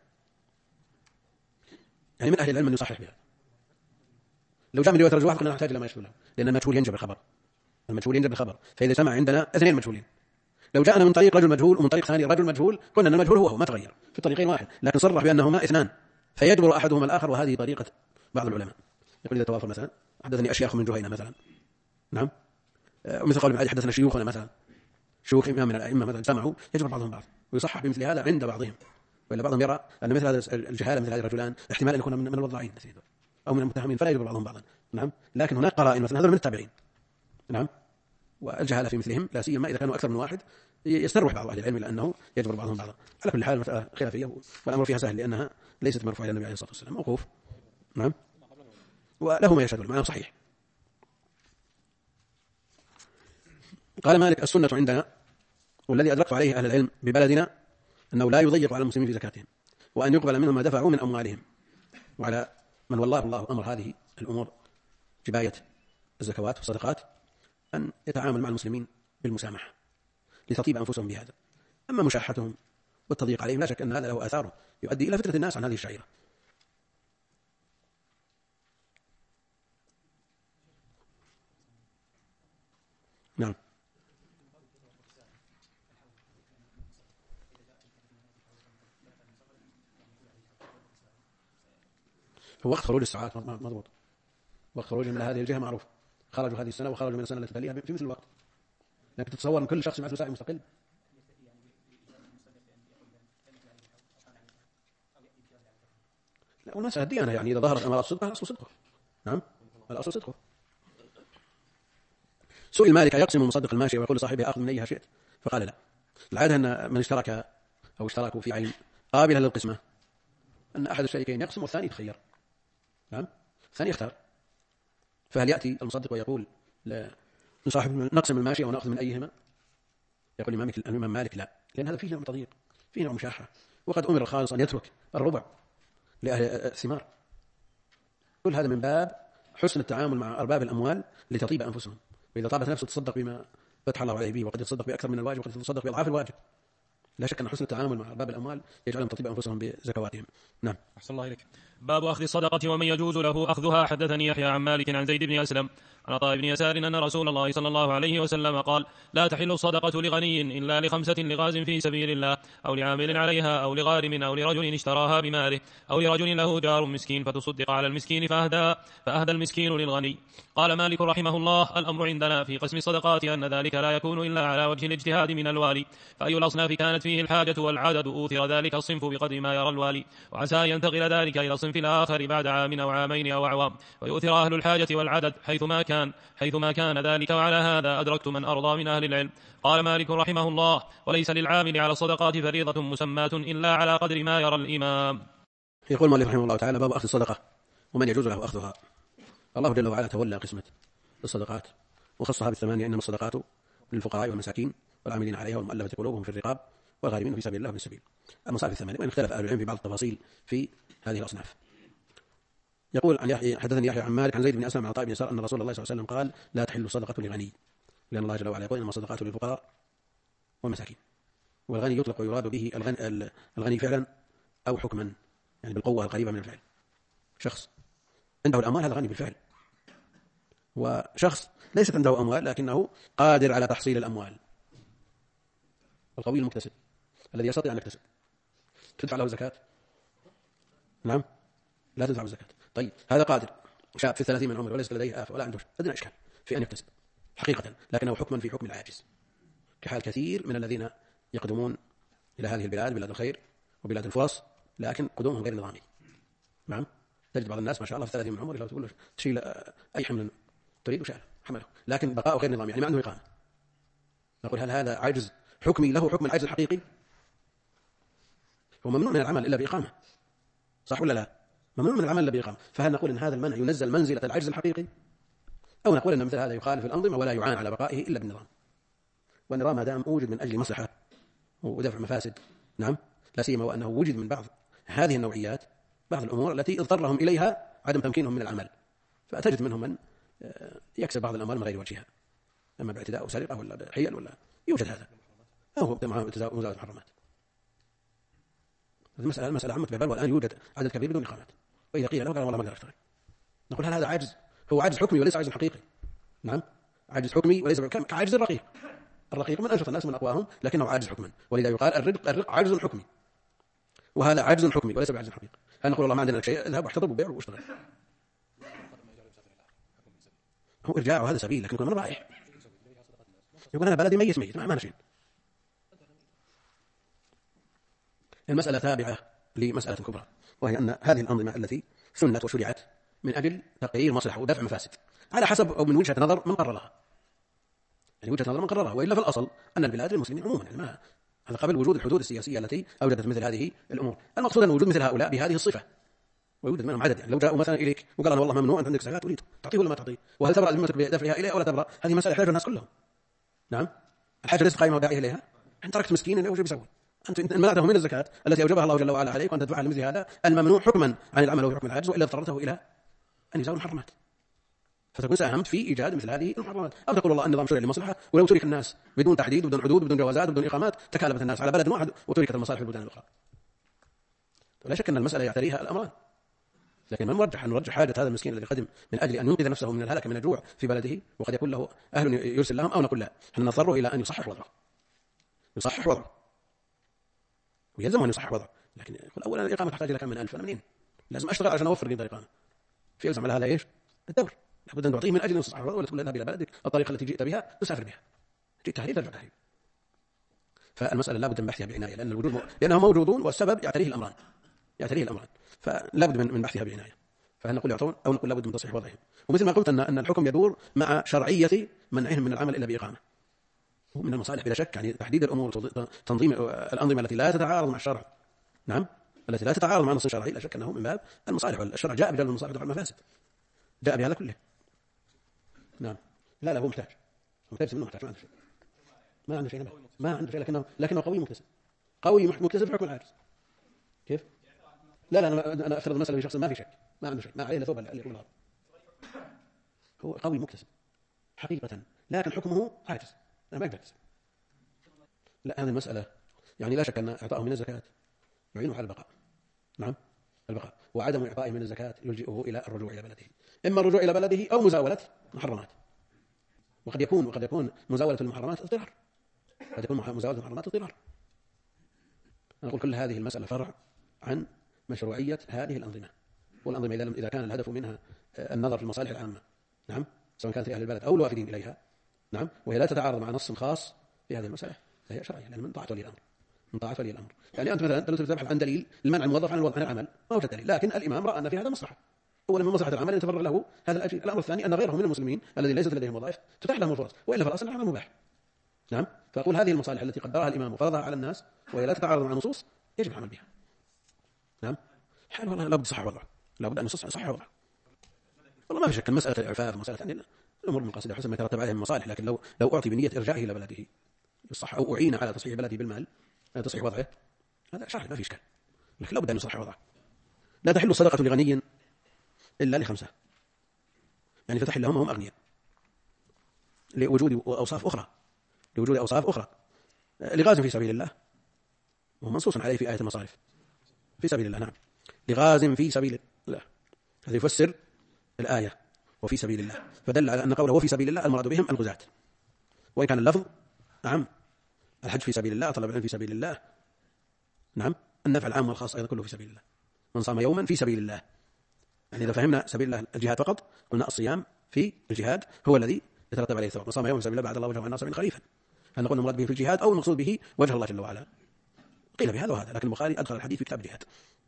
Speaker 1: يعني من أهل العلم من يصحح بها. لو جاء من رواية رجل واحد قلنا نحتاج إلى ما يشهد له، لأن المجهول ينجبر الخبر، المجهول ينجبر الخبر. فإذا سمع عندنا اثنين مجهولين، لو جاءنا من طريق رجل مجهول ومن طريق ثاني رجل مجهول، قلنا أن المجهول هو ما تغير في الطريقين واحد، لكن صرح بأنهما اثنان فيجبر أحدهما الآخر. وهذه طريقة بعض العلماء، يقول إذا توافر مثلا حدثني أشياخ من جهينة مثلا، نعم، مثل قول ابن حدثنا شيوخنا مثلا، شيوخ إمام من الأئمة مثلا، سمعوا يجبر بعضهم بعض ويصحح بمثل هذا عند بعضهم. وإلا بعضهم يرى أن مثل هذا الجهالة مثل هذه الرجلان احتمال أن يكون من الوضاعين أو من المتهمين، فلا يجبر بعضهم بعضا. نعم، لكن هناك قرائن مثلا هذول من التابعين، نعم، والجهالة في مثلهم لا سيما إذا كانوا أكثر من واحد يستروح بعض أهل العلم إلى أنه يجبر بعضهم بعضا. على كل حال مسألة خلافية والأمر فيها سهل، لأنها ليست مرفوعة إلى النبي عليه الصلاة والسلام، موقوف. نعم، وله ما يشهد المعنى صحيح. قال مالك السنة عندنا والذي أدركت عليه أهل العلم ببلدنا أنه لا يضيق على المسلمين في زكاتهم، وأن يقبل منهم ما دفعوا من أموالهم، وعلى من والله الله أمر هذه الأمور جباية الزكوات والصدقات أن يتعامل مع المسلمين بالمسامحة لتطيب أنفسهم بهذا. أما مشاحتهم والتضييق عليهم لا شك أن هذا له آثاره يؤدي إلى فتنة الناس عن هذه الشعيرة. نعم، وقت خروج الساعات مضبوط، وقت خروج من هذه الجهة معروف، خرجوا هذه السنة وخرجوا من السنة التي تليها في مثل الوقت. لكن تتصور أن كل شخص معه ساعي مستقل؟ والمسألة الديانة يعني إذا ظهرت أمارات صدقه الأصل صدقه. نعم الأصل صدقه. سئل مالك يقسم المصدق الماشية ويقول لصاحبها أخذ من أيها شئت، فقال لا. العادة أن من اشترك أو اشتركوا في عين قابلة للقسمة أن أحد الشريكين يقسم والثاني يتخير. نعم الثاني يختار. فهل يأتي المصدق ويقول لصاحب نقسم الماشية ونأخذ من أيهما؟ يقول الإمام مالك لا، لأن هذا فيه نوع تضييق، فيه نوع مشاحة، وقد أمر الخالص أن يترك الربع لأهل الثمار. كل هذا من باب حسن التعامل مع أرباب الأموال لتطيب أنفسهم، وإذا طابت نفسه تصدق بما فتح الله عليه به، وقد يتصدق بأكثر من الواجب، وقد يتصدق بأضعاف الواجب. لا شك أن حسن التعامل مع أرباب الأموال يجعلهم تطيب أنفسهم بزكواتهم. نعم.
Speaker 2: أحسن الله إليك. باب أخذ الصدقة ومن يجوز له أخذها. حدثني يحيى عن مالك عن زيد بن أسلم عن عطاء بن يسار أن رسول الله صلى الله عليه وسلم قال: لا تحل الصدقة لغني إلا لخمسة: لغاز في سبيل الله، أو لعامل عليها، أو لغارم، أو لرجل اشتراها بماله، أو لرجل له جار مسكين فتصدق على المسكين فأهدى المسكين للغني. قال مالك رحمه الله: الأمر عندنا في قسم الصدقات أن ذلك لا يكون إلا على وجه الاجتهاد من الوالي، فأي الأصناف كانت فيه الحاجة والعدد أوثر ذلك الصنف بقدر ما يرى الوالي، وعسى أن ينتقل ذلك إلى الصنف الآخر بعد عام أو عامين أو أعوام، ويؤثر أهل الحاجة والعدد حيثما كان ذلك. وعلى هذا أدركت من أرضى من أهل العلم. قال مالك رحمه الله: وليس للعامل على الصدقات فريضة مسماة إلا على قدر ما يرى الإمام.
Speaker 1: يقول مالك رحمه الله تعالى: باب أخذ الصدقة ومن يجوز له أخذها. الله جل وعلا تولى قسمة الصدقات وخصها بالثمانية: إنما الصدقات للفقراء والمساكين والعاملين عليها والمؤلفة قلوبهم في الرقاب والغارمين في سبيل الله وفي السبيل. المصارف الثمانية، وإن اختلف أهل العلم في بعض التفاصيل في هذه الأصناف. يقول حدثني يحيى عن مالك عن زيد بن أسلم عن عطاء بن يسار أن رسول الله صلى الله عليه وسلم قال: لا تحل الصدقة لغني، لأن الله جل وعلا يقول: إنما الصدقات للفقراء والمساكين. والغني يطلق ويراد به الغني فعلا أو حكما، يعني بالقوة القريبة من الفعل. شخص عنده الأموال هذا غني بالفعل، وشخص ليست عنده أموال لكنه قادر على تحصيل الأموال. القوي المكتسب الذي يستطيع أن يكتسب، تدفع له زكاة؟ نعم لا تدفع الزكاة. طيب هذا قادر، شاب في 30 من عمره وليس لديه آفة ولا عنده أدنى إشكال في أن يكتسب حقيقة، لكنه حكما في حكم العاجز، كحال كثير من الذين يقدمون إلى هذه البلاد، بلاد الخير وبلاد الفرص، لكن قدومهم غير نظامي. نعم تجد بعض الناس ما شاء الله في 30 من عمره لو تقول له تشيل أي حمل تريد وشاله حمله، لكن بقاء غير نظامي، يعني ما عنده إقامة. نقول هل هذا عجز حكمي له حكم العجز الحقيقي؟ هو ممنوع من العمل إلا بإقامة، صح ولا لا؟ ممنوع من العمل إلا بإقامة. فهل نقول إن هذا المنع ينزل منزلة العجز الحقيقي، أو نقول أن مثل هذا يخالف الأنظمة ولا يعان على بقائه إلا بالنظام؟ والنظام ما دام وجد من أجل مصلحة ودفع مفاسد، نعم لا سيما وأنه وجد من بعض هذه النوعيات بعض الأمور التي اضطرهم إليها عدم تمكينهم من العمل، فتجد منهم من يكسب بعض الأموال من غير وجهها، أما باعتداء أو سرقة ولا بحيل ولا يوجد هذا، أو مزاولة المحرمات. المسألة عمت بالبال، والآن يوجد عدد كبير بدون إقامات، وإذا قيل له قال والله ما أقدر أشتغل. نقول هل هذا عجز؟ هو عجز حكمي وليس عجز حقيقي. نعم عجز حكمي وليس كعجز الرقيق. الرقيق من أنشط الناس من أقواهم لكنه عاجز حكما، ولذا يقال الرق عجز حكمي، وهذا عجز حكمي وليس بعجز حقيقي. هل نقول والله ما عندنا لك شيء، اذهب واحتضر وبيع واشتغل؟ هو إرجاعه هذا سبيل، لكن يكون من رائح، يقول أنا بلدي ميت ما نشين. المسألة تابعة لمسألة كبرى، وهي أن هذه الأنظمة التي سنت وشرعت من أجل تقرير مصلحة ودفع مفاسد على حسب أو من وجهة نظر من قررها، يعني وجهة نظر من قررها، وإلا في الأصل أن البلاد للمسلمين عموما، يعني ما هذا قبل وجود الحدود السياسية التي أوجدت مثل هذه الأمور. المقصود أن وجود مثل هؤلاء بهذه الصفة ويوجد منهم عدد، يعني لو جاءوا مثلا إليك وقال أنا والله ممنوع أنت عندك زكاة تريد تعطيه ولا ما تعطيه، وهل تبرأ ذمتك بدفعها إليه أو لا تبرأ؟ هذه مسألة يحتاجها الناس كلهم. نعم الحاجة ليست قائمة وداعية إليها، أنت تركت مسكين اللي وش بيسوي؟ أنت منعته من الزكاة التي أوجبها الله جل وعلا عليك، وأن تدفعها لمثل هذا الممنوع حكما عن العمل وفي حكم العجز، وإلا اضطرته إلى أن يزال المحرمات، فتكون ساهمت في إيجاد مثل هذه المحرمات. أو تقول الله النظام شرع لمصلحة، ولو ترك الناس بدون تحديد وبدون حدود وبدون جوازات وبدون إقامات تكالبت الناس على بلد واحد وتركت المصالح في البلدان الأخرى. ولا شك أن المسألة يعتريها الأمران، لكن من نرجح حاجة هذا المسكين الذي قدم من أجل أن ينقذ نفسه من الهلكة من الجوع في بلده، وقد يكون له أهل يرسل لهم، أو نقول لا أن نضطره إلى أن يصحح وضعه ويلزم أن يصحح وضعه. لكن يقول أولا الإقامة تحتاج إلى كم من 1000، أنا منين لازم أشتغل عشان أوفر قيمة الإقامة، في يلزم على هذا إيش؟ الدور، لابد أن تعطيه من أجل أن يصحح وضعه، ولا تقول اذهب إلى بلدك الطريقة التي جئت بها تسافر بها، جئت تهريب ترجع تهريب. فالمسألة لابد من بحثها بعناية، لأنهم موجودون والسبب يعتريه الأمران. فلا بد من بحثها بعناية. فهل نقول يعطون أو نقول لا بد من تصحيح وضعهم؟ ومثل ما قلت أن الحكم يدور مع شرعية منعهم من العمل إلا بإقامة، ومن المصالح بلا شك يعني تحديد الأمور، تنظيم الأنظمة التي لا تتعارض مع الشرع، نعم، التي لا تتعارض مع النص الشرعي، لا شك أنه من باب المصالح، والشرع جاء بجلب المصالح ودفع المفاسد، جاء بهذا كله. نعم. لا هو محتاج منه محتاج، ما عنده شيء ما عنده شيء لكنه قوي مكتسب، قوي مكتسب حكم العاجز. كيف؟ لا أنا أفترض المسألة بشخص ما في شك، ما عنده شيء، ما عليه إلا ثوب اللي يقول الغرب، هو قوي مكتسب حقيقة، لكن حكمه عاجز، لا ما يقدر يكتسب. لا هذه المسألة يعني لا شك أن إعطائه من الزكاة يعينه على البقاء، نعم البقاء، وعدم إعطائه من الزكاة يلجئه إلى الرجوع إلى بلده، إما الرجوع إلى بلده أو مزاولة محرمات، وقد يكون مزاولة المحرمات اضطرار، قد يكون مزاولة المحرمات اضطرار. نقول كل هذه المسألة فرع عن مشروعية هذه الأنظمة، والأنظمة إذا كان الهدف منها النظر في المصالح العامة، نعم، سواء كانت لأهل البلد أو الوافدين إليها، نعم، وهي لا تتعارض مع نص خاص في هذه المسألة، فهي شرعية، لأن من طاعة ولي الأمر، من طاعة ولي الأمر. يعني أنت مثلا تبحث عن دليل لمنع الموظف عن العمل، ما وجد دليل، لكن الإمام رأى أن في هذا مصلحة، أولا من مصلحة العمل أن يتفرغ له هذا الأجر، الأمر الثاني أن غيره من المسلمين الذي ليست لديهم وظائف تتاح لهم الفرص، وإلا فالأصل العمل مباح، نعم. فأقول هذه المصالح التي قدرها الإمام وفرضها على الناس وهي لا تتعارض مع النصوص يجب العمل بها، نعم. حال والله لابد صح وضعه، لابد أن يصح وضعه. والله ما في شك مسألة الإعفاف مسألة يعني الأمور منقصدة حسب ما يترتب عليها من مصالح، لكن لو أعطي بنية إرجاعه إلى بلده بالصح أو أعين على تصحيح بلده بالمال، على تصحيح وضعه، هذا شرعي ما في إشكال، لكن لابد أن يصح وضعه. لا تحل الصدقة لغني إلا لخمسة، يعني فتحل لهم وهم أغنياء، لوجود أوصاف أخرى، لغاز في سبيل الله، وهو منصوص عليه في آية المصارف، في سبيل الله، نعم، لغاز في سبيل الله، هذا يفسر الآية وفي سبيل الله، فدل على أن قوله وفي سبيل الله المراد بهم الغزاة، وإن كان اللفظ نعم الحج في سبيل الله، طلب العلم في سبيل الله، نعم، النفع العام والخاص أيضا كله في سبيل الله، من صام يوما في سبيل الله، يعني إذا فهمنا سبيل الله الجهاد فقط قلنا الصيام في الجهاد هو الذي يترتب عليه الثواب، من صام يوما في سبيل الله بعد الله وجهه عن الناس من خريفا، هل نقول المراد به في الجهاد أو المقصود به وجه الله جل وعلا؟ قيل بهذا وهذا، لكن البخاري أدخل الحديث في كتاب الجهاد،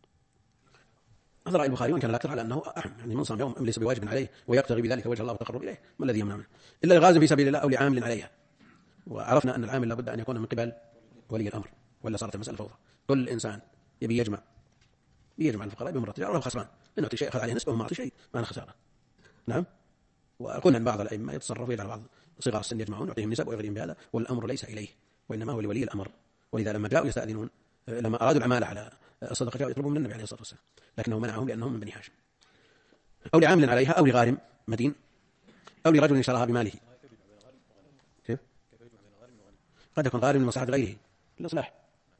Speaker 1: هذا رأي البخاري، وإن كان الأكثر على أنه أهم، يعني من صام يوم ليس بواجب عليه ويقتغي بذلك وجه الله والتقرب إليه، ما الذي يمنع منه إلا لغاز في سبيل الله أو لعامل عليها، وعرفنا أن العامل لابد أن يكون من قبل ولي الأمر، ولا صارت المسألة فوضى، كل إنسان يبي يجمع الفقراء بمرة تجارة وهو خسران، إنه أعطي شيء أخذ عليه نسبة وما أعطي شيء ما أنا خسارة، نعم. وقلنا أن بعض الأئمة يتصرف إلى بعض صغار السن يجمعون يعطيهم نسب ويغريهم بهذا، والأمر ليس إليه وإنما هو لولي الأمر، ولذا لما جاءوا يستأذنون لما أرادوا العمالة على الصدقة جاءوا يطلبون من النبي عليه الصلاة والسلام، لكنه منعهم لأنهم من بني هاشم، أو لعامل عليها أو لغارم مدين أو لرجل شراها بماله. كيف؟ قد يكون غارم لمصلحة غيره للإصلاح،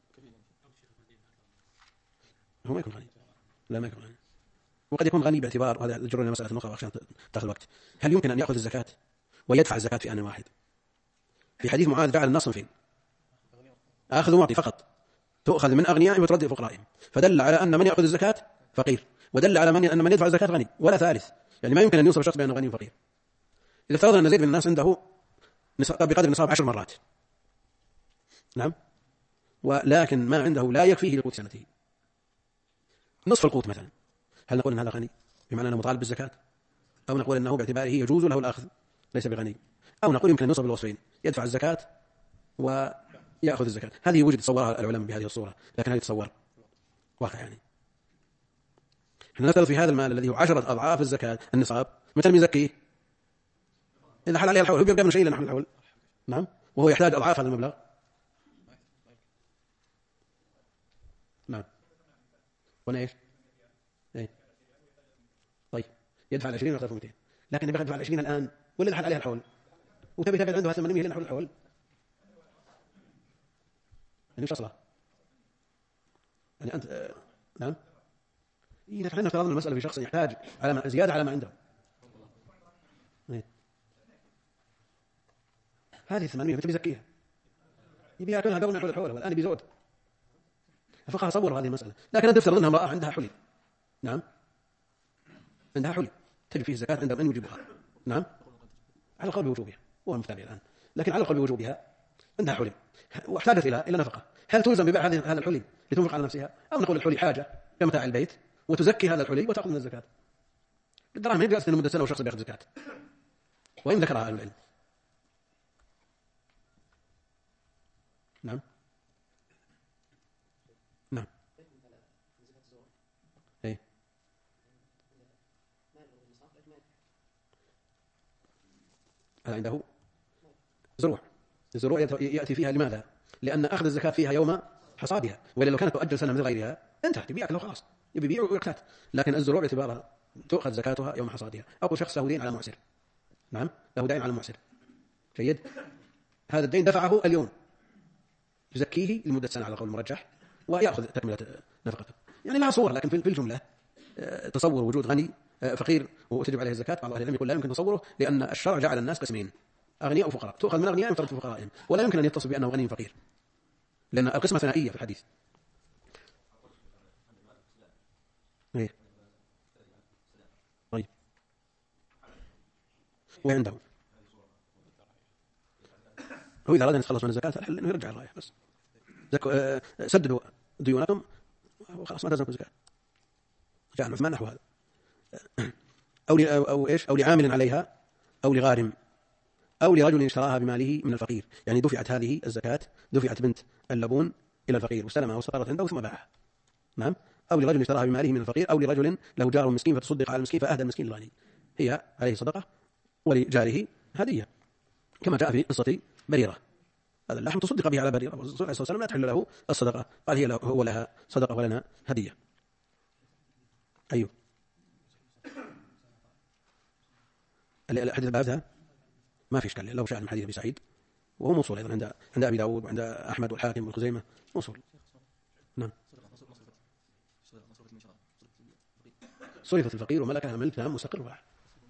Speaker 1: هو ما يكون غني، لا ما يكون غني، وقد يكون غني باعتبار، وهذا يجرنا مسألة أخرى عشان تأخذ الوقت، هل يمكن أن يأخذ الزكاة ويدفع الزكاة في آن واحد؟ في حديث معاذ جعل النص فين؟ آخذ ومعطي فقط، تؤخذ من أغنيائهم وترد فقرائهم، فدل على أن من يأخذ الزكاة فقير، ودل على أن من يدفع الزكاة غني، ولا ثالث، يعني ما يمكن أن يوصف الشخص بأنه غني وفقير. إذا افترضنا أن زيد بن الناس عنده بقدر نصاب 10 مرات، نعم، ولكن ما عنده لا يكفيه لقوت سنته، نصف القوت مثلا، هل نقول أن هذا غني بمعنى أنه مطالب بالزكاة، أو نقول أنه باعتباره يجوز له الأخذ ليس بغني، أو نقول يمكن أن يوصف بالوصفين، يدفع الزكاة ويأخذ الزكاة؟ هذه وجد تصورها العلماء بهذه الصورة، لكن هذه تصور واقع، يعني احنا نفترض في هذا المال الذي هو 10 أضعاف الزكاة النصاب، متى يزكيه؟ إذا حل عليه الحول، هو بيبقى من شيء إلا نحن الحول، نعم، وهو يحتاج أضعاف هذا المبلغ، نعم، هنا إيش؟ إيه؟ طيب يدفع 20 ويعطيه 200، لكن يبغى يدفع 20 الآن ولا حل عليها الحول، وتبي تبعد عنده 800 لين نحول الحول، يعني إيش أصله؟ يعني أنت نعم، إذا احنا افترضنا المسألة في شخص يحتاج على زيادة على ما عنده، هذه 800 متى بيزكيها؟ يبي يأكلها قبل ما يحول الحول، والآن بيزود. الفقهاء صوروا هذه المسألة، لكن أنت تفترض أنها امرأة عندها حلي، نعم، عندها حلي تجب فيه الزكاة عند من يوجبها، نعم، على القول بوجوبها، وهو المفترض الآن، لكن على القول بوجوبها عندها حلي واحتاجت إلى نفقة، هل تلزم ببيع هذا الحلي لتنفق على نفسها، أو نقول الحلي حاجة كمتاع البيت وتزكي هذا الحلي وتأخذ من الزكاة. الدراهم هي جالسة لمدة سنة وشخص بيأخذ زكاة، وإن ذكرها أهل العلم. نعم نعم. إيه. هذا عنده زروع. الزروع يأتي فيها لماذا؟ لأن أخذ الزكاة فيها يوم حصادها، وإلا لو كانت تؤجل سنة من غيرها انتهت، يبيعك له خلاص، يبيع ويقتات. لكن الزروع باعتبارها تؤخذ زكاتها يوم حصادها. أو شخص له دين على معسر، نعم له دين على معسر، جيد، هذا الدين دفعه اليوم، يزكيه لمدة سنة على قول المرجح، ويأخذ تكملة نفقته. يعني لها صور، لكن في الجملة تصور وجود غني فقير وتجب عليه الزكاة، بعض أهل العلم يقول لا يمكن تصوره، لأن الشرع جعل الناس قسمين، أغنياء وفقراء، تؤخذ من أغنيائهم وترد في فقرائهم، ولا يمكن أن يتصف بأنه غني فقير، لأن القسمة ثنائية في الحديث. إيه. طيب وعنده هو إذا أراد أن يتخلص من الزكاة الحل إنه يرجع الراية بس، سددوا ديونكم وخلاص ما تلزمكم زكاة. جاء عثمان نحو هذا. أو إيش، أو لعامل عليها، أو لغارم، أو لرجل اشتراها بماله من الفقير، يعني دفعت هذه الزكاة، دفعت بنت اللبون إلى الفقير واستلمها واستقرت عنده ثم باعها، نعم. أو لرجل اشتراها بماله من الفقير، أو لرجل له جار مسكين فتصدق على المسكين فأهدى المسكين للغني، هي عليه صدقة ولجاره هدية، كما جاء في قصة بريرة، هذا اللحم تصدق به على بريرة، والرسول عليه الصلاة والسلام لا تحل له الصدقة، قال هو لها صدقة ولنا هدية. أيوه الحديث بعدها ما في إشكال، لو شاء من حديث أبي سعيد، وهو موصول أيضا عند أبي داود وعند أحمد والحاكم والخزيمة، موصول. نعم. صرفت الفقير وملكها ملك تام مستقر واحد.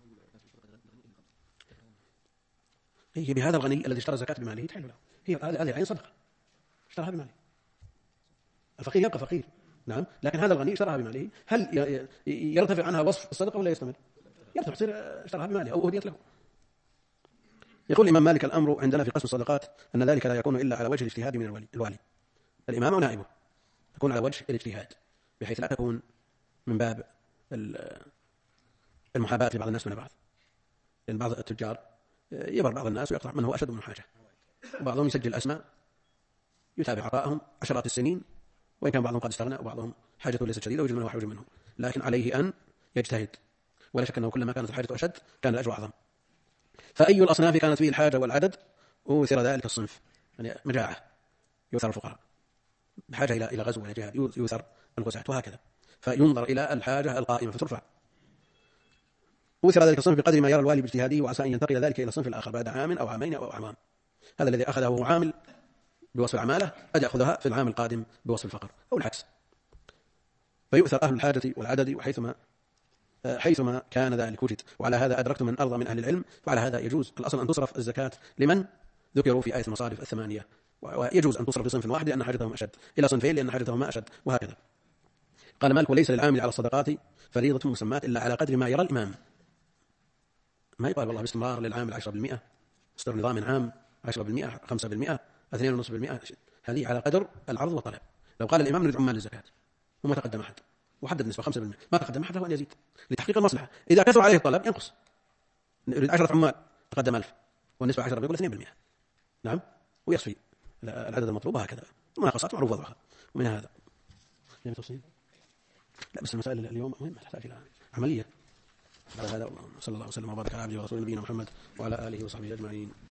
Speaker 1: هي بهذا الغني الذي اشترى زكاة بماله تحل له، هي هذه العين صدقة اشتراها بماله. الفقير يبقى فقير، نعم، لكن هذا الغني اشتراها بماله، هل يرتفع عنها وصف الصدقة ولا يستمر؟ يرتفع، تصير اشتراها بماله أو هديت له. يقول الإمام مالك: الأمر عندنا في قسم الصدقات أن ذلك لا يكون إلا على وجه الاجتهاد من الوالي، الإمام ونائبه، تكون على وجه الاجتهاد، بحيث لا تكون من باب المحاباة لبعض الناس من بعض، لأن بعض التجار يبر بعض الناس ويقطع من هو أشد من حاجة، وبعضهم يسجل أسماء يتابع عطاءهم عشرات السنين، وإن كان بعضهم قد استغنى وبعضهم حاجته ليست شديدة ويجد منه وحوج منه، لكن عليه أن يجتهد، ولا شك أنه كلما كانت الحاجة أشد كان الأجر أعظم. فأي الأصناف كانت فيه الحاجة والعدد أوثر ذلك الصنف، يعني مجاعة يوثر الفقراء، بحاجة إلى غزو ولا جهاد يوثر الغزاة، وهكذا، فينظر إلى الحاجة القائمة فترفع. أوثر ذلك الصنف بقدر ما يرى الوالي باجتهاده، وعسى أن ينتقل ذلك إلى الصنف الآخر بعد عام أو عامين أو أعوام. هذا الذي أخذه وهو عامل بوصف العمالة قد يأخذها في العام القادم بوصف الفقر أو العكس. فيؤثر أهل الحاجة والعدد حيثما كان ذلك وجد. وعلى هذا أدركت من أرضى من أهل العلم، وعلى هذا يجوز الأصل أن تصرف الزكاة لمن ذكروا في آية المصارف الثمانية، ويجوز أن تصرف لصنف واحد لأن حاجتهم أشد، إلى صنفين لأن حاجتهم ما أشد، وهكذا. قال مالك: وليس للعامل على الصدقات فريضة مسمات إلا على قدر ما يرى الإمام. ما يقال والله باستمرار للعامل 10%، يصدر نظام عام 10%، 5%، 2.5%، هذه على قدر العرض والطلب. لو قال الإمام نريد عمال للزكاة وما تقدم أحد وحدد نسبة 5%، ما تقدم أحد له أن يزيد لتحقيق المصلحة. إذا كثر عليه الطلب ينقص، نريد 10 عمال تقدم 1000 والنسبة 10 يقول 2%، نعم، ويصفي العدد المطلوب، هكذا مناقصات معروف وضعها. ومن هذا يعني تفصيل، لا بس المسائل اليوم مهمة تحتاج إلى عملية. على هذا صلى الله وسلم وبارك على عبده ورسوله نبينا محمد وعلى آله وصحبه أجمعين.